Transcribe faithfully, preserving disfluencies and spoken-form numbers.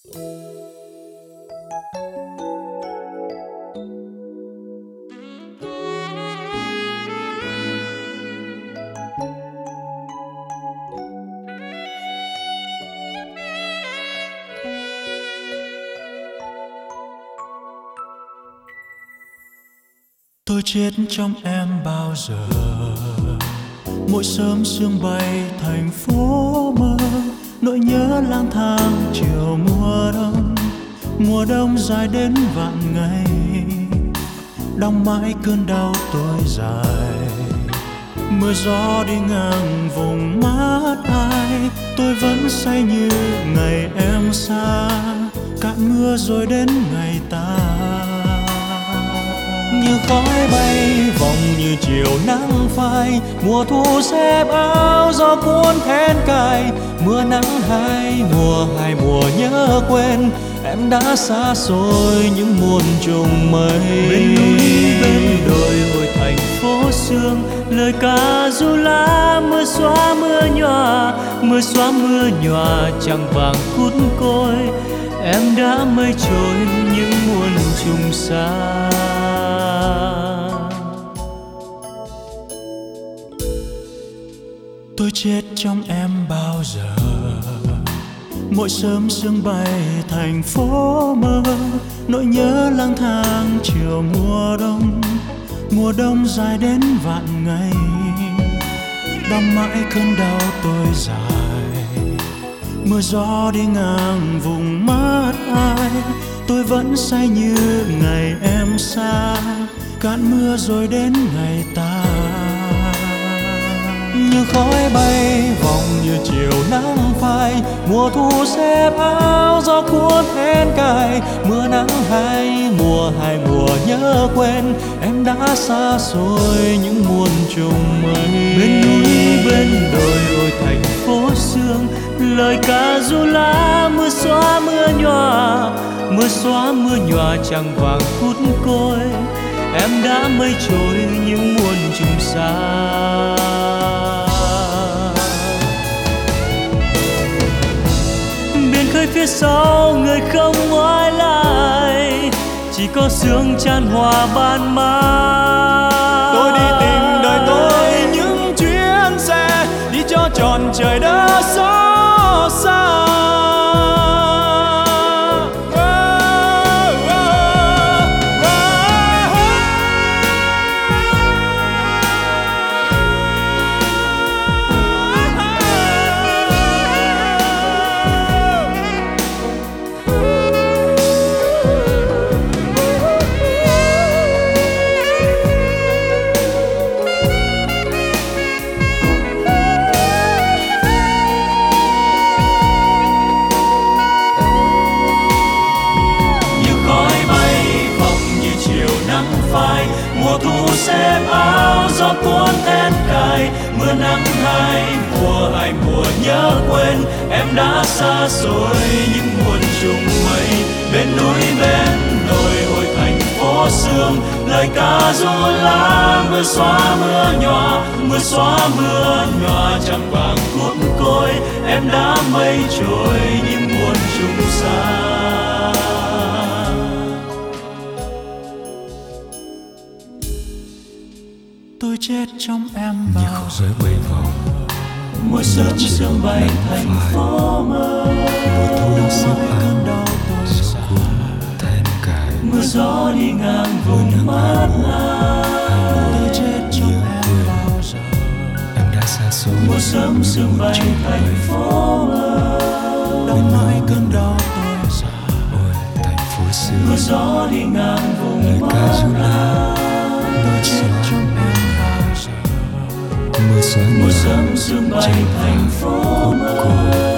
Tôi chết trong em bao giờ, mỗi sớm sương bay thành phố mơ, nỗi nhớ lang thang chiều mùa đông. Mùa đông dài đến vạn ngày, đong mãi cơn đau tôi dài. Mưa gió đi ngang vùng mắt ai, tôi vẫn say như ngày em xa. Cạn mưa rồi đến ngày ta, như khói bay vòng như chiều nắng phai. Mùa thu xếp áo gió cuốn then cài, mưa nắng hai mùa hai mùa nhớ quên. Em đã xa xôi những muôn trùng mây. Bên núi bên đồi hồi thành phố sương, lời ca ru lá mưa xóa mưa nhòa. Mưa xóa mưa nhòa trăng vàng cút côi. Em đã mây trôi những muôn trùng xa. Tôi chết trong em bao giờ, mỗi sớm sương bay thành phố mơ, nỗi nhớ lang thang chiều mùa đông. Mùa đông dài đến vạn ngày, đong mãi cơn đau tôi dài. Mưa gió đi ngang vùng mắt ai, tôi vẫn say như ngày em xa. Cạn mưa rồi đến ngày ta, như khói bay vòng như chiều nắng phai. Mùa thu xếp áo gió cuốn then cài, mưa nắng hai mùa hai mùa nhớ quên. Em đã xa xôi những muôn trùng mây. Bên núi bên đồi ôi thành phố sương, lời ca ru lá mưa xóa mưa nhòa. Mưa xóa mưa nhòa trăng vàng cút côi. Em đã mây trôi những muôn trùng xa. Biển khơi phía sau người không ngoái lại, chỉ có sương chan hòa ban mai. Tôi đi tìm đời tôi những chuyến xe, đi cho tròn trời đất xót xa. Mùa thu xếp áo gió cuốn then cài, mưa nắng hai mùa hai mùa nhớ quên. Em đã xa xôi những muôn trùng mây. Bên núi bên đồi hồi thành phố sương, lời ca ru lá mưa xóa mưa nhòa. Mưa xóa mưa nhòa trăng vàng cút côi. Em đã mây trôi những muôn trùng xa. Tôi chết trong em bao như khổ giới bay vòng, mỗi sớm sương bay thành phố mơ. mùa thu xếp áo gió cuốn then cài, mưa gió đi ngang vùng mắt ai. Tôi chết trong em bao giờ, em đã xa xôi mỗi sớm sương bay thành phố mơ. Đong mãi cơn đau tôi già. ôi thành phố sương, mưa gió đi ngang vùng lời ca ru lá tôi chết trong em bao giờ, mưa xóa mỗi nhòa sớm sương bay trăng thành vàng phố cút mơ. côi.